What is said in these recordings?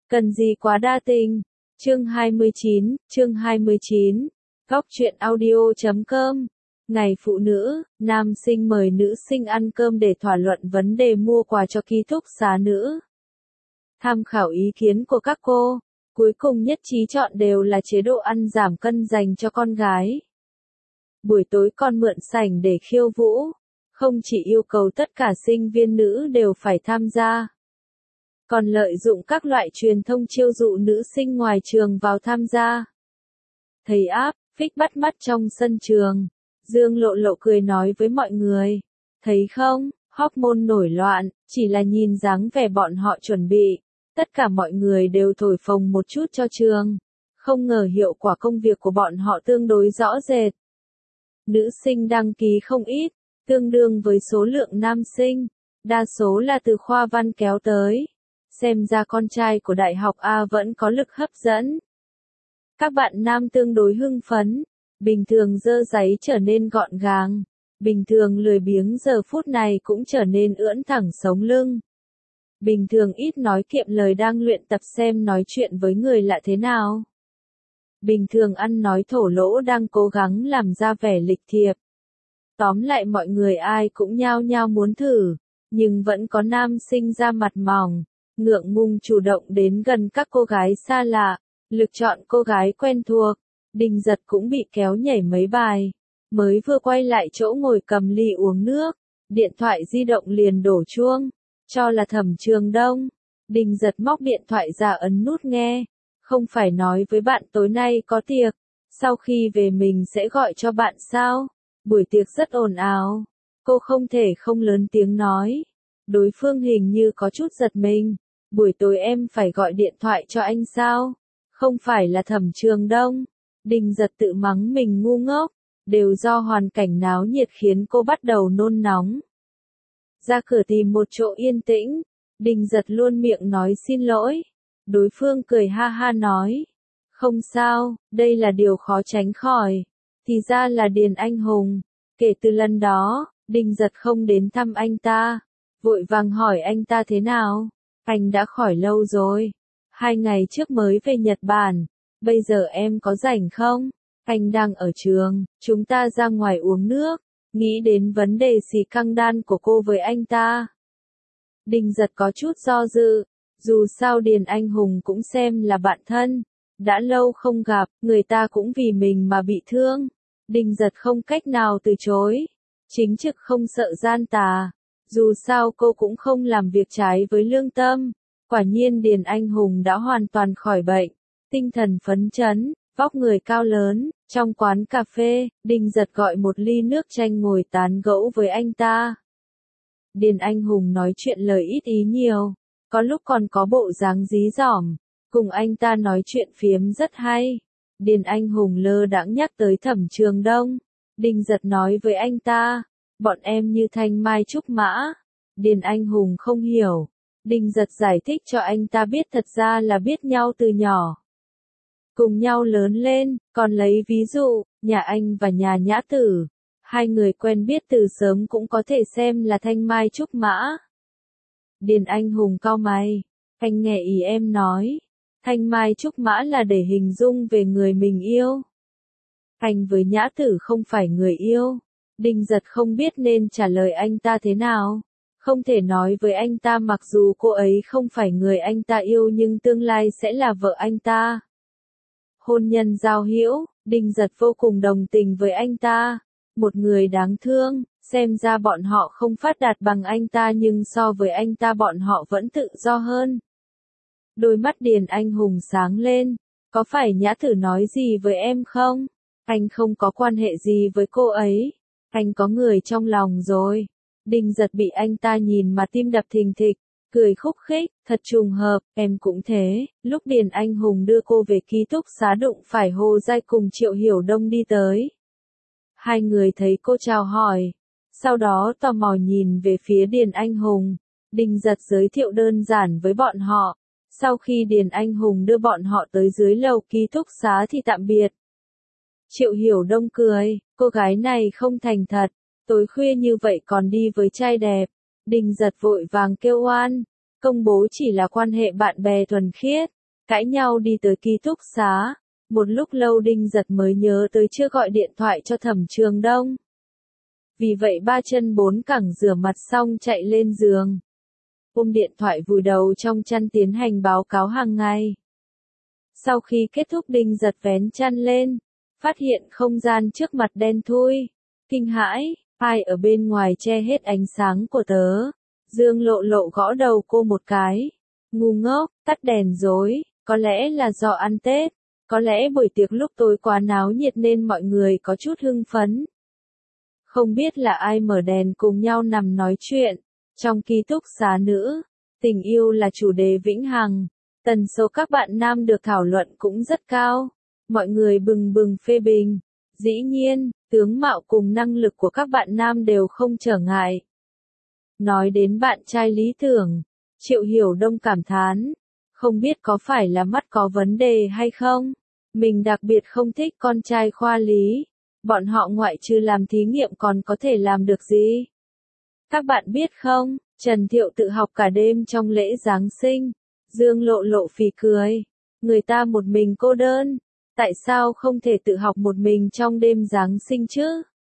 Cần gì quá đa tình. Chương 29, Góc truyện audio.com. Ngày phụ nữ, nam sinh mời nữ sinh ăn cơm để thảo luận vấn đề mua quà cho ký túc xá nữ. Tham khảo ý kiến của các cô, cuối cùng nhất trí chọn đều là chế độ ăn giảm cân dành cho con gái. Buổi tối con mượn sảnh để khiêu vũ, không chỉ yêu cầu tất cả sinh viên nữ đều phải tham gia, còn lợi dụng các loại truyền thông chiêu dụ nữ sinh ngoài trường vào tham gia. Thấy áp, phích bắt mắt trong sân trường, Dương Lộ Lộ cười nói với mọi người, thấy không, hormone nổi loạn, chỉ là nhìn dáng vẻ bọn họ chuẩn bị, tất cả mọi người đều thổi phồng một chút cho trường, không ngờ hiệu quả công việc của bọn họ tương đối rõ rệt. Nữ sinh đăng ký không ít, tương đương với số lượng nam sinh, đa số là từ khoa văn kéo tới. Xem ra con trai của đại học A vẫn có lực hấp dẫn. Các bạn nam tương đối hưng phấn, bình thường dơ giấy trở nên gọn gàng, bình thường lười biếng giờ phút này cũng trở nên ưỡn thẳng sống lưng. Bình thường ít nói kiệm lời đang luyện tập xem nói chuyện với người lạ thế nào. Bình thường ăn nói thổ lỗ đang cố gắng làm ra vẻ lịch thiệp. Tóm lại mọi người ai cũng nhao nhao muốn thử, nhưng vẫn có nam sinh ra mặt mỏng, ngượng ngùng chủ động đến gần các cô gái xa lạ, lựa chọn cô gái quen thuộc. Đình Giật cũng bị kéo nhảy mấy bài, mới vừa quay lại chỗ ngồi cầm ly uống nước, điện thoại di động liền đổ chuông, cho là Thẩm Trường Đông. Đình Giật móc điện thoại ra ấn nút nghe, không phải nói với bạn tối nay có tiệc, sau khi về mình sẽ gọi cho bạn sao? Buổi tiệc rất ồn ào, cô không thể không lớn tiếng nói. Đối phương hình như có chút giật mình. Buổi tối em phải gọi điện thoại cho anh sao? Không phải là Thẩm Trường Đông. Đình Giật tự mắng mình ngu ngốc, đều do hoàn cảnh náo nhiệt khiến cô bắt đầu nôn nóng. Ra cửa tìm một chỗ yên tĩnh, Đình Giật luôn miệng nói xin lỗi. Đối phương cười ha ha nói, không sao, đây là điều khó tránh khỏi. Thì ra là Điền Anh Hùng. Kể từ lần đó, Đình Giật không đến thăm anh ta, vội vàng hỏi anh ta thế nào. Anh đã khỏi lâu rồi. 2 ngày trước mới về Nhật Bản. Bây giờ em có rảnh không? Anh đang ở trường, chúng ta ra ngoài uống nước. Nghĩ đến vấn đề xì căng đan của cô với anh ta. Đình Giật có chút do dự. Dù sao Điền Anh Hùng cũng xem là bạn thân. Đã lâu không gặp, người ta cũng vì mình mà bị thương. Đình Giật không cách nào từ chối. Chính trực không sợ gian tà. Dù sao cô cũng không làm việc trái với lương tâm. Quả nhiên Điền Anh Hùng đã hoàn toàn khỏi bệnh. Tinh thần phấn chấn, vóc người cao lớn. Trong quán cà phê, Đình Giật gọi một ly nước chanh ngồi tán gẫu với anh ta. Điền Anh Hùng nói chuyện lời ít ý nhiều. Có lúc còn có bộ dáng dí dỏm. Cùng anh ta nói chuyện phiếm rất hay. Điền Anh Hùng lơ đãng nhắc tới Thẩm Trường Đông. Đình Giật nói với anh ta, bọn em như thanh mai trúc mã. Điền Anh Hùng không hiểu. Đình Giật giải thích cho anh ta biết thật ra là biết nhau từ nhỏ. Cùng nhau lớn lên, còn lấy ví dụ, nhà anh và nhà Nhã Tử. 2 người quen biết từ sớm cũng có thể xem là thanh mai trúc mã. Điền Anh Hùng cau mày. Anh nghe ý em nói. Thanh mai trúc mã là để hình dung về người mình yêu. Anh với Nhã Tử không phải người yêu. Đình Giật không biết nên trả lời anh ta thế nào. Không thể nói với anh ta mặc dù cô ấy không phải người anh ta yêu nhưng tương lai sẽ là vợ anh ta. Hôn nhân giao hữu, Đình Giật vô cùng đồng tình với anh ta. Một người đáng thương, xem ra bọn họ không phát đạt bằng anh ta nhưng so với anh ta bọn họ vẫn tự do hơn. Đôi mắt Điền Anh Hùng sáng lên. Có phải Nhã Tử nói gì với em không? Anh không có quan hệ gì với cô ấy. Anh có người trong lòng rồi. Đình Giật bị anh ta nhìn mà tim đập thình thịch. Cười khúc khích, thật trùng hợp, em cũng thế. Lúc Điền Anh Hùng đưa cô về ký túc xá đụng phải Hồ Giai cùng Triệu Hiểu Đông đi tới. 2 người thấy cô chào hỏi. Sau đó tò mò nhìn về phía Điền Anh Hùng. Đình Giật giới thiệu đơn giản với bọn họ. Sau khi Điền Anh Hùng đưa bọn họ tới dưới lầu ký túc xá thì tạm biệt. Triệu Hiểu Đông cười, cô gái này không thành thật, tối khuya như vậy còn đi với trai đẹp. Đình Giật vội vàng kêu oan, công bố chỉ là quan hệ bạn bè thuần khiết. cãi nhau đi tới ký túc xá. Một lúc lâu Đinh Giật mới nhớ tới chưa gọi điện thoại cho Thẩm Trường Đông. Vì vậy ba chân bốn cẳng rửa mặt xong chạy lên giường. Ôm điện thoại vùi đầu trong chăn tiến hành báo cáo hàng ngày. Sau khi kết thúc Đinh Giật vén chăn lên, phát hiện không gian trước mặt đen thui. Kinh hãi, ai ở bên ngoài che hết ánh sáng của tớ. Dương Lộ Lộ gõ đầu cô một cái. Ngu ngốc, tắt đèn rồi, có lẽ là do ăn Tết. Có lẽ buổi tiệc lúc tối quá náo nhiệt nên mọi người có chút hưng phấn. Không biết là ai mở đèn cùng nhau nằm nói chuyện. Trong ký túc xá nữ, tình yêu là chủ đề vĩnh hằng. Tần số các bạn nam được thảo luận cũng rất cao. Mọi người bừng bừng phê bình. Dĩ nhiên, tướng mạo cùng năng lực của các bạn nam đều không trở ngại. Nói đến bạn trai lý tưởng, Triệu Hiểu Đông cảm thán. Không biết có phải là mắt có vấn đề hay không? Mình đặc biệt không thích con trai khoa lý. Bọn họ ngoại trừ làm thí nghiệm còn có thể làm được gì? Các bạn biết không, Trần Thiệu tự học cả đêm trong lễ Giáng sinh. Dương Lộ Lộ phì cười. Người ta một mình cô đơn. Tại sao không thể tự học một mình trong đêm Giáng sinh chứ?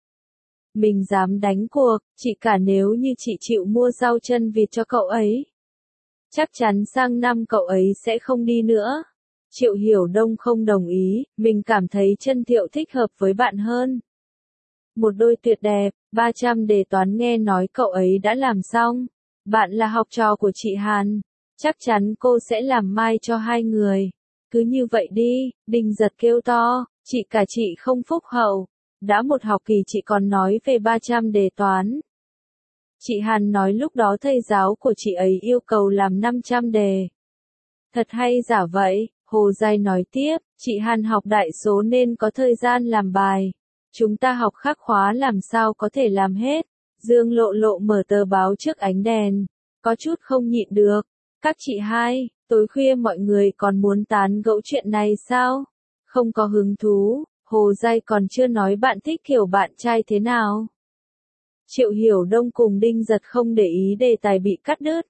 Mình dám đánh cuộc, chỉ cả nếu như chị chịu mua rau chân vịt cho cậu ấy. Chắc chắn sang năm cậu ấy sẽ không đi nữa. Triệu Hiểu Đông không đồng ý, mình cảm thấy Trần Thiệu thích hợp với bạn hơn. Một đôi tuyệt đẹp, 300 đề toán nghe nói cậu ấy đã làm xong. Bạn là học trò của chị Hàn. Chắc chắn cô sẽ làm mai cho hai người. Cứ như vậy đi, Đinh Giật kêu to, chị cả chị không phúc hậu. Đã một học kỳ chị còn nói về 300 đề toán. Chị Hàn nói lúc đó thầy giáo của chị ấy yêu cầu làm 500 đề. Thật hay giả vậy, Hồ Giai nói tiếp, chị Hàn học đại số nên có thời gian làm bài. Chúng ta học khác khóa làm sao có thể làm hết. Dương Lộ Lộ mở tờ báo trước ánh đèn. Có chút không nhịn được. Các chị hai, tối khuya mọi người còn muốn tán gẫu chuyện này sao? Không có hứng thú, Hồ Giai còn chưa nói bạn thích kiểu bạn trai thế nào. Triệu Hiểu Đông cùng Đinh Giật không để ý đề tài bị cắt đứt.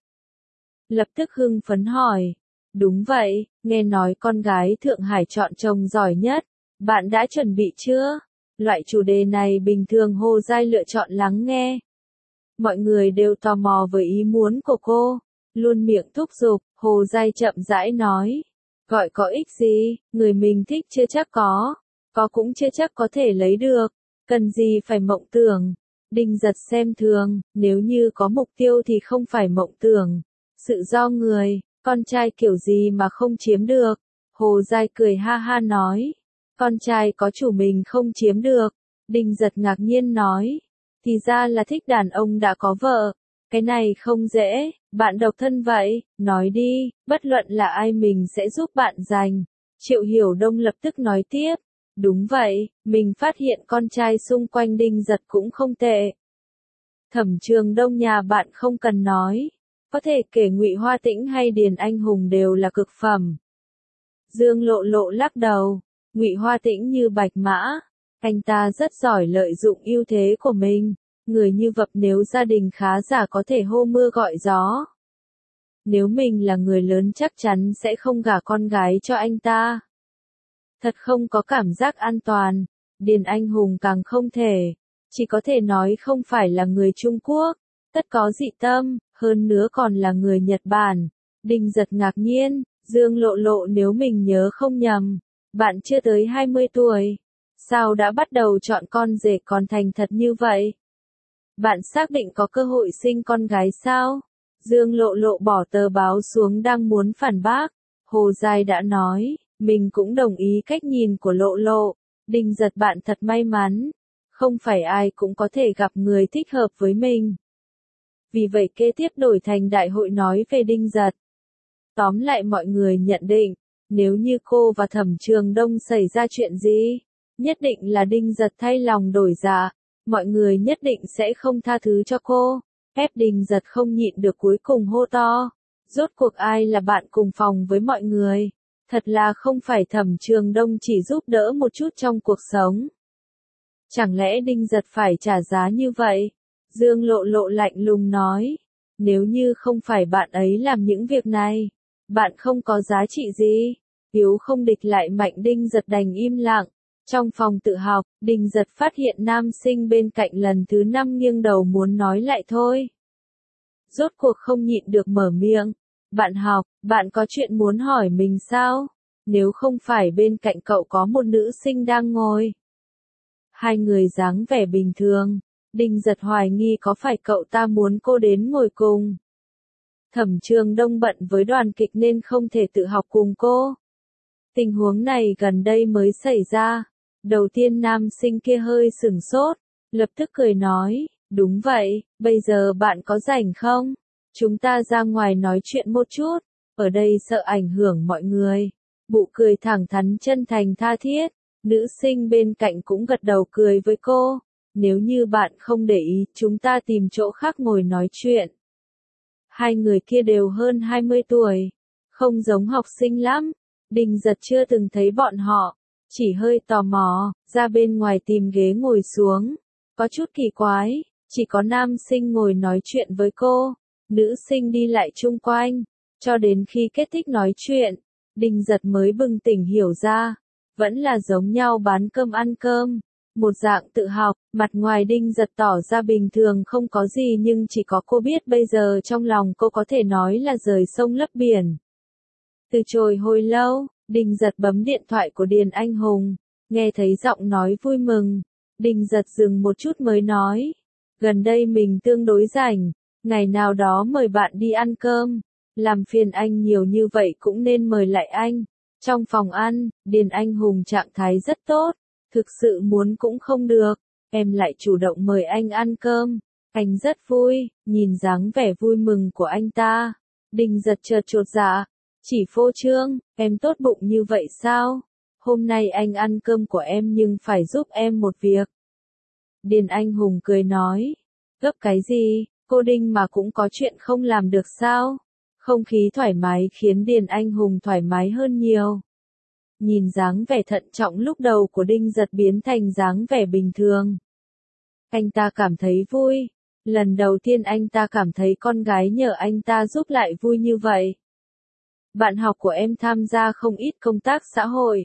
Lập tức hưng phấn hỏi. Đúng vậy, nghe nói con gái Thượng Hải chọn chồng giỏi nhất. Bạn đã chuẩn bị chưa? Loại chủ đề này bình thường Hồ Giai lựa chọn lắng nghe. Mọi người đều tò mò với ý muốn của cô. Luôn miệng thúc giục, Hồ Giai chậm rãi nói. Gọi có ích gì, người mình thích chưa chắc có cũng chưa chắc có thể lấy được. Cần gì phải mộng tưởng. Đinh Giật xem thường, nếu như có mục tiêu thì không phải mộng tưởng. Sự do người, con trai kiểu gì mà không chiếm được. Hồ Giai cười ha ha nói. Con trai có chủ mình không chiếm được. Đinh Giật ngạc nhiên nói. Thì ra là thích đàn ông đã có vợ. Cái này không dễ, bạn độc thân vậy, nói đi, bất luận là ai mình sẽ giúp bạn giành. Triệu Hiểu Đông lập tức nói tiếp. Đúng vậy, mình phát hiện con trai xung quanh Đinh Giật cũng không tệ. Thẩm Trường Đông nhà bạn không cần nói. Có thể kể Ngụy Hoa Tĩnh hay Điền Anh Hùng đều là cực phẩm. Dương Lộ Lộ lắc đầu. Ngụy Hoa Tĩnh như bạch mã. Anh ta rất giỏi lợi dụng ưu thế của mình. Người như vậy nếu gia đình khá giả có thể hô mưa gọi gió. Nếu mình là người lớn chắc chắn sẽ không gả con gái cho anh ta. Thật không có cảm giác an toàn. Điền Anh Hùng càng không thể. Chỉ có thể nói không phải là người Trung Quốc. Tất có dị tâm, hơn nữa còn là người Nhật Bản. Đinh Giật ngạc nhiên, Dương Lộ Lộ nếu mình nhớ không nhầm. Bạn chưa tới 20 tuổi. Sao đã bắt đầu chọn con rể còn thành thật như vậy? Bạn xác định có cơ hội sinh con gái sao? Dương Lộ Lộ bỏ tờ báo xuống đang muốn phản bác. Hồ Giai đã nói, mình cũng đồng ý cách nhìn của Lộ Lộ. Đinh Giật bạn thật may mắn. Không phải ai cũng có thể gặp người thích hợp với mình. Vì vậy kế tiếp đổi thành đại hội nói về Đinh Giật. Tóm lại mọi người nhận định, nếu như cô và Thẩm Trường Đông xảy ra chuyện gì, nhất định là Đinh Giật thay lòng đổi dạ. Mọi người nhất định sẽ không tha thứ cho cô. Ép Đinh Giật không nhịn được cuối cùng hô to. Rốt cuộc ai là bạn cùng phòng với mọi người? Thật là không phải Thẩm Trường Đông chỉ giúp đỡ một chút trong cuộc sống. Chẳng lẽ Đinh Giật phải trả giá như vậy? Dương Lộ Lộ lạnh lùng nói. Nếu như không phải bạn ấy làm những việc này, bạn không có giá trị gì. Yếu không địch lại mạnh, Đinh Giật đành im lặng. Trong phòng tự học, Đinh Giật phát hiện nam sinh bên cạnh lần thứ 5 nghiêng đầu muốn nói lại thôi. Rốt cuộc không nhịn được mở miệng. Bạn học, bạn có chuyện muốn hỏi mình sao? Nếu không phải bên cạnh cậu có một nữ sinh đang ngồi. Hai người dáng vẻ bình thường. Đinh Giật hoài nghi có phải cậu ta muốn cô đến ngồi cùng. Thẩm Trường Đông bận với đoàn kịch nên không thể tự học cùng cô. Tình huống này gần đây mới xảy ra. Đầu tiên nam sinh kia hơi sửng sốt, lập tức cười nói, đúng vậy, bây giờ bạn có rảnh không? Chúng ta ra ngoài nói chuyện một chút, ở đây sợ ảnh hưởng mọi người. Bụ cười thẳng thắn chân thành tha thiết, nữ sinh bên cạnh cũng gật đầu cười với cô. Nếu như bạn không để ý, chúng ta tìm chỗ khác ngồi nói chuyện. Hai người kia đều hơn 20 tuổi, không giống học sinh lắm. Đinh Giật chưa từng thấy bọn họ, chỉ hơi tò mò, ra bên ngoài tìm ghế ngồi xuống. Có chút kỳ quái, chỉ có nam sinh ngồi nói chuyện với cô, nữ sinh đi lại chung quanh, cho đến khi kết thúc nói chuyện, Đinh Giật mới bừng tỉnh hiểu ra, vẫn là giống nhau bán cơm ăn cơm, một dạng tự học, mặt ngoài Đinh Giật tỏ ra bình thường không có gì nhưng chỉ có cô biết bây giờ trong lòng cô có thể nói là rời sông lấp biển. Từ chối hồi lâu, Đinh Giật bấm điện thoại của Điền Anh Hùng, nghe thấy giọng nói vui mừng, Đinh Giật dừng một chút mới nói, gần đây mình tương đối rảnh, ngày nào đó mời bạn đi ăn cơm, làm phiền anh nhiều như vậy cũng nên mời lại anh. Trong phòng ăn, Điền Anh Hùng trạng thái rất tốt, thực sự muốn cũng không được, em lại chủ động mời anh ăn cơm, anh rất vui, nhìn dáng vẻ vui mừng của anh ta. Đinh Giật chợt chột dạ, chỉ phô trương, em tốt bụng như vậy sao? Hôm nay anh ăn cơm của em nhưng phải giúp em một việc. Điền Anh Hùng cười nói, gấp cái gì, cô Đinh mà cũng có chuyện không làm được sao? Không khí thoải mái khiến Điền Anh Hùng thoải mái hơn nhiều. Nhìn dáng vẻ thận trọng lúc đầu của Đinh Giật biến thành dáng vẻ bình thường. Anh ta cảm thấy vui. Lần đầu tiên anh ta cảm thấy con gái nhờ anh ta giúp lại vui như vậy. Bạn học của em tham gia không ít công tác xã hội.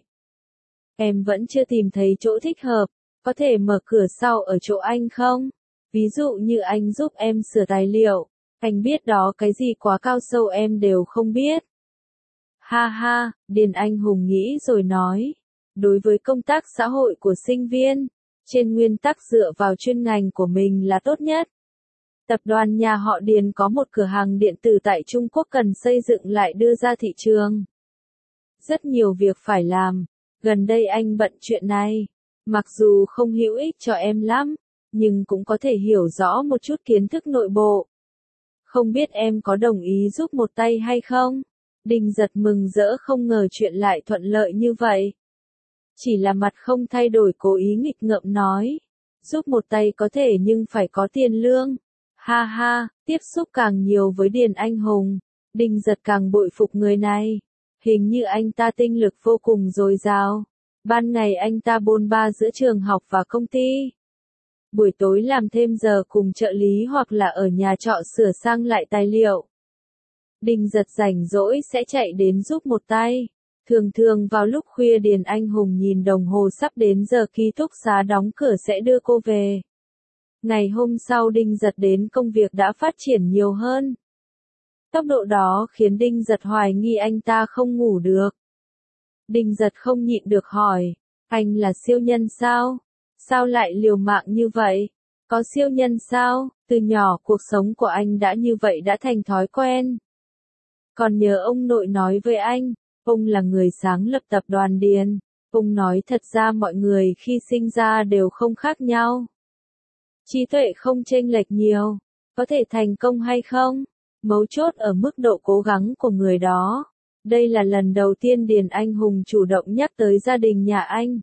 Em vẫn chưa tìm thấy chỗ thích hợp, có thể mở cửa sau ở chỗ anh không? Ví dụ như anh giúp em sửa tài liệu, anh biết đó cái gì quá cao sâu em đều không biết. Ha ha, Điền Anh Hùng nghĩ rồi nói, đối với công tác xã hội của sinh viên, trên nguyên tắc dựa vào chuyên ngành của mình là tốt nhất. Tập đoàn nhà họ Điền có một cửa hàng điện tử tại Trung Quốc cần xây dựng lại đưa ra thị trường. Rất nhiều việc phải làm, gần đây anh bận chuyện này, mặc dù không hữu ích cho em lắm, nhưng cũng có thể hiểu rõ một chút kiến thức nội bộ. Không biết em có đồng ý giúp một tay hay không? Đinh Giật mừng rỡ không ngờ chuyện lại thuận lợi như vậy. Chỉ là mặt không thay đổi cố ý nghịch ngợm nói. Giúp một tay có thể nhưng phải có tiền lương. Ha ha, tiếp xúc càng nhiều với Điền Anh Hùng, Đinh Giật càng bội phục người này. Hình như anh ta tinh lực vô cùng dồi dào. Ban ngày anh ta bôn ba giữa trường học và công ty. Buổi tối làm thêm giờ cùng trợ lý hoặc là ở nhà trọ sửa sang lại tài liệu. Đinh Giật rảnh rỗi sẽ chạy đến giúp một tay. Thường thường vào lúc khuya Điền Anh Hùng nhìn đồng hồ sắp đến giờ ký túc xá đóng cửa sẽ đưa cô về. Ngày hôm sau Đinh Giật đến công việc đã phát triển nhiều hơn. Tốc độ đó khiến Đinh Giật hoài nghi anh ta không ngủ được. Đinh Giật không nhịn được hỏi, anh là siêu nhân sao? Sao lại liều mạng như vậy? Có siêu nhân sao? Từ nhỏ cuộc sống của anh đã như vậy đã thành thói quen. Còn nhớ ông nội nói với anh, ông là người sáng lập tập đoàn Điền. Ông nói thật ra mọi người khi sinh ra đều không khác nhau. Trí tuệ không chênh lệch nhiều, có thể thành công hay không? Mấu chốt ở mức độ cố gắng của người đó. Đây là lần đầu tiên Điền Anh Hùng chủ động nhắc tới gia đình nhà anh.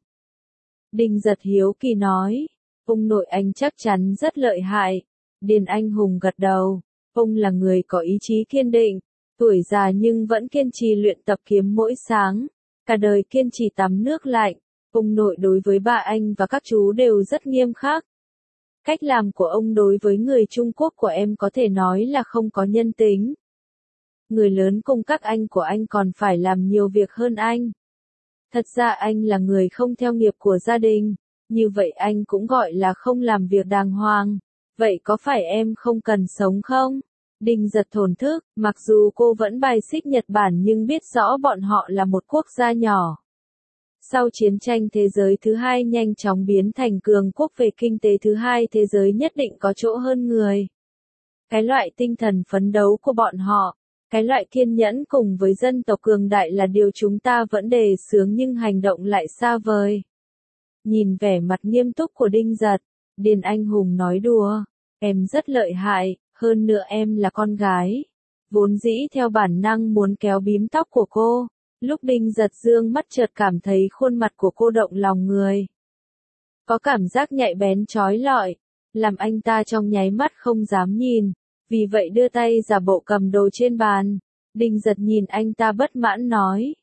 Đinh Giật hiếu kỳ nói, ông nội anh chắc chắn rất lợi hại. Điền Anh Hùng gật đầu, ông là người có ý chí kiên định, tuổi già nhưng vẫn kiên trì luyện tập kiếm mỗi sáng, cả đời kiên trì tắm nước lạnh. Ông nội đối với ba anh và các chú đều rất nghiêm khắc. Cách làm của ông đối với người Trung Quốc của em có thể nói là không có nhân tính. người lớn cùng các anh của anh còn phải làm nhiều việc hơn anh. Thật ra anh là người không theo nghiệp của gia đình, như vậy anh cũng gọi là không làm việc đàng hoàng. Vậy có phải em không cần sống không? Đinh Giật thổn thức, mặc dù cô vẫn bài xích Nhật Bản nhưng biết rõ bọn họ là một quốc gia nhỏ. Sau chiến tranh thế giới thứ hai nhanh chóng biến thành cường quốc về kinh tế thứ hai thế giới nhất định có chỗ hơn người. Cái loại tinh thần phấn đấu của bọn họ, cái loại kiên nhẫn cùng với dân tộc cường đại là điều chúng ta vẫn đề xướng nhưng hành động lại xa vời. Nhìn vẻ mặt nghiêm túc của Đinh Giật, Điền Anh Hùng nói đùa, em rất lợi hại, hơn nữa em là con gái. Vốn dĩ theo bản năng muốn kéo bím tóc của cô, lúc Đinh Giật dương mắt chợt cảm thấy khuôn mặt của cô động lòng người. Có cảm giác nhạy bén chói lọi, làm anh ta trong nháy mắt không dám nhìn, vì vậy đưa tay giả bộ cầm đồ trên bàn. Đinh Giật nhìn anh ta bất mãn nói,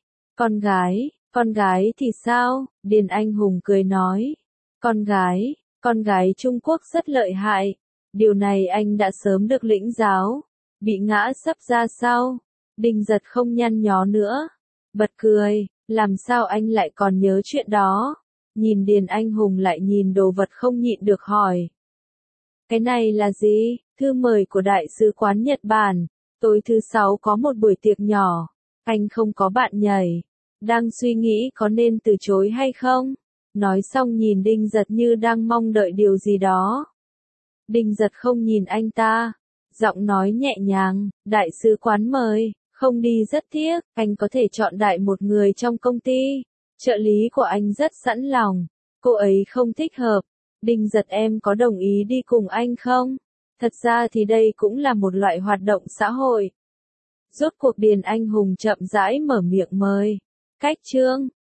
con gái thì sao? Điền Anh Hùng cười nói, con gái Trung Quốc rất lợi hại, điều này anh đã sớm được lĩnh giáo, bị ngã sấp ra sau. Đinh Giật không nhăn nhó nữa, bật cười, làm sao anh lại còn nhớ chuyện đó? Nhìn Điền Anh Hùng lại nhìn đồ vật không nhịn được hỏi. Cái này là gì? Thư mời của Đại sứ quán Nhật Bản, tối thứ 6 có một buổi tiệc nhỏ, anh không có bạn nhảy, đang suy nghĩ có nên từ chối hay không? Nói xong nhìn Đinh Giật như đang mong đợi điều gì đó. Đinh Giật không nhìn anh ta, giọng nói nhẹ nhàng, đại sứ quán mời, không đi rất tiếc, anh có thể chọn đại một người trong công ty. Trợ lý của anh rất sẵn lòng, cô ấy không thích hợp. Đinh Giật em có đồng ý đi cùng anh không? Thật ra thì đây cũng là một loại hoạt động xã hội. Rốt cuộc Điền Anh Hùng chậm rãi mở miệng mời. Cách chương